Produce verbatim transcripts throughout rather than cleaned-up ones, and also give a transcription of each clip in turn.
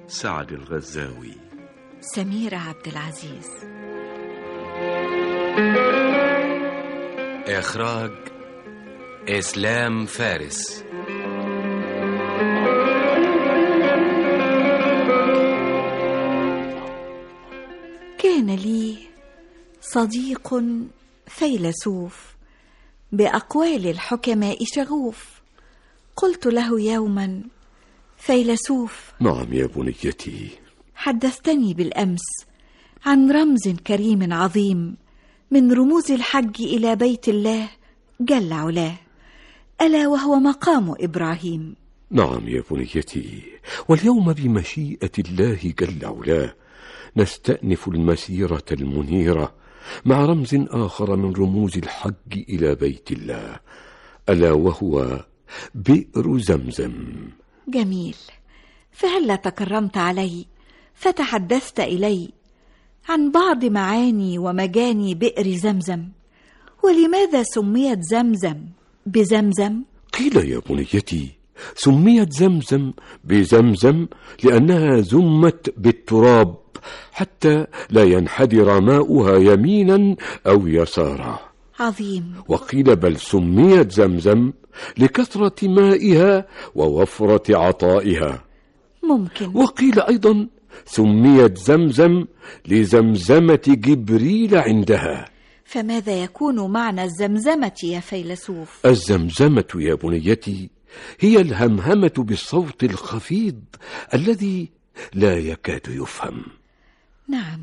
سعد الغزاوي. سميرة عبد العزيز. إخراج إسلام فارس. كان لي صديق فيلسوف بأقوال الحكماء شغوف. قلت له يوما: فيلسوف. نعم يا بنيتي. حدثتني بالأمس عن رمز كريم عظيم من رموز الحج إلى بيت الله جل علاه، ألا وهو مقام إبراهيم. نعم يا بنيتي، واليوم بمشيئة الله جل علاه نستأنف المسيرة المنيرة مع رمز آخر من رموز الحج إلى بيت الله، ألا وهو بئر زمزم. جميل، فهلا تكرمت علي فتحدثت إلي عن بعض معاني ومجاني بئر زمزم. ولماذا سميت زمزم بزمزم؟ قيل يا بنيتي سميت زمزم بزمزم لأنها زمت بالتراب حتى لا ينحدر ماؤها يمينا أو يسارا. عظيم. وقيل بل سميت زمزم لكثرة مائها ووفرة عطائها. ممكن. وقيل أيضا سميت زمزم لزمزمة جبريل عندها. فماذا يكون معنى الزمزمة يا فيلسوف؟ الزمزمة يا بنيتي هي الهمهمة بالصوت الخفيض الذي لا يكاد يفهم. نعم،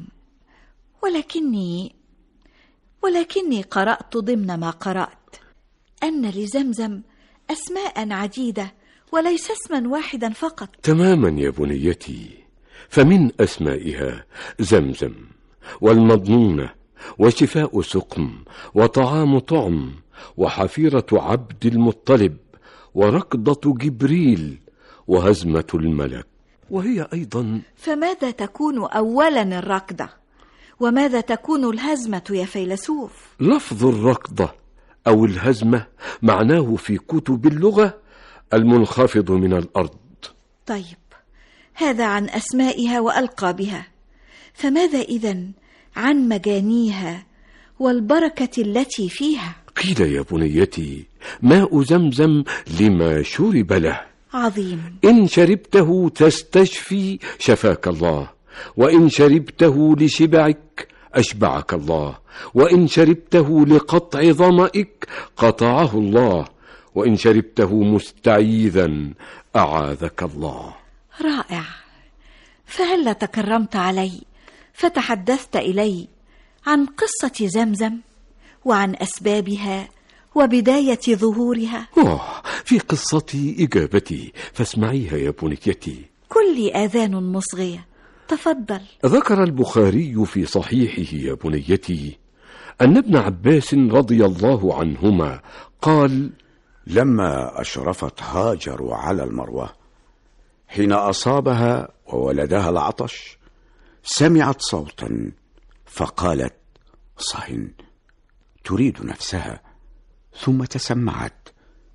ولكني ولكني قرأت ضمن ما قرأت أن لزمزم أسماء عديدة وليس اسما واحدا فقط. تماما يا بنيتي، فمن أسمائها زمزم والمضنونة وشفاء سقم وطعام طعم وحفيرة عبد المطلب وركضة جبريل وهزمة الملك، وهي أيضا. فماذا تكون أولا الركضة وماذا تكون الهزمة يا فيلسوف؟ لفظ الركضة أو الهزمة معناه في كتب اللغة المنخفض من الأرض. طيب، هذا عن أسمائها وألقابها، فماذا إذن عن مجانيها والبركة التي فيها؟ قيل يا بنيتي ماء زمزم لما شرب له. عظيم. إن شربته تستشفي شفاك الله، وإن شربته لشبعك أشبعك الله، وإن شربته لقطع ظمئك قطعه الله، وإن شربته مستعيذا أعاذك الله. رائع، فهلا تكرمت علي فتحدثت إلي عن قصة زمزم وعن أسبابها وبداية ظهورها. أوه، في قصتي إجابتي فاسمعيها يا بنيتي. كل آذان مصغية، تفضل. ذكر البخاري في صحيحه يا بنيتي أن ابن عباس رضي الله عنهما قال: لما أشرفت هاجر على المروة حين أصابها وولدها العطش سمعت صوتا فقالت: صهن، تريد نفسها، ثم تسمعت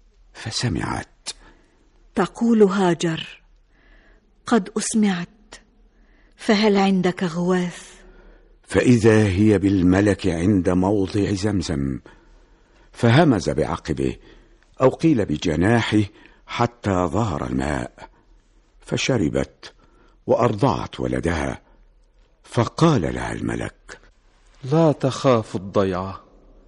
فسمعت. تقول هاجر: قد أسمعت، فهل عندك غواث؟ فإذا هي بالملك عند موضع زمزم، فهمز بعقبه أو قيل بجناحه حتى ظهر الماء، فشربت وأرضعت ولدها. فقال لها الملك: لا تخاف الضيعة،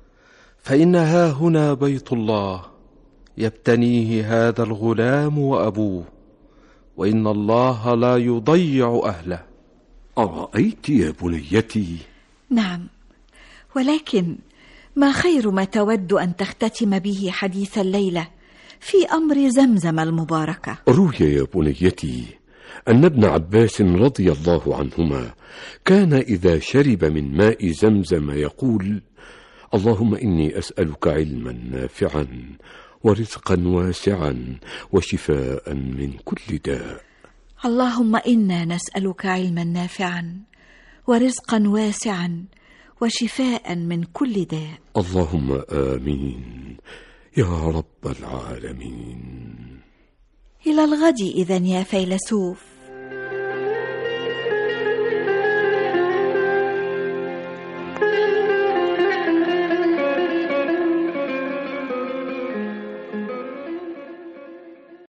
فإنها هنا بيت الله يبتنيه هذا الغلام وأبوه، وإن الله لا يضيع أهله. أرأيت يا بنيتي؟ نعم، ولكن ما خير ما تود أن تختتم به حديث الليلة في أمر زمزم المباركة؟ روي يا بنيتي أن ابن عباس رضي الله عنهما كان إذا شرب من ماء زمزم يقول: اللهم إني أسألك علما نافعا ورزقا واسعا وشفاء من كل داء. اللهم إنا نسألك علما نافعا ورزقا واسعا وشفاء من كل داء. اللهم آمين يا رب العالمين. إلى الغد إذن يا فيلسوف.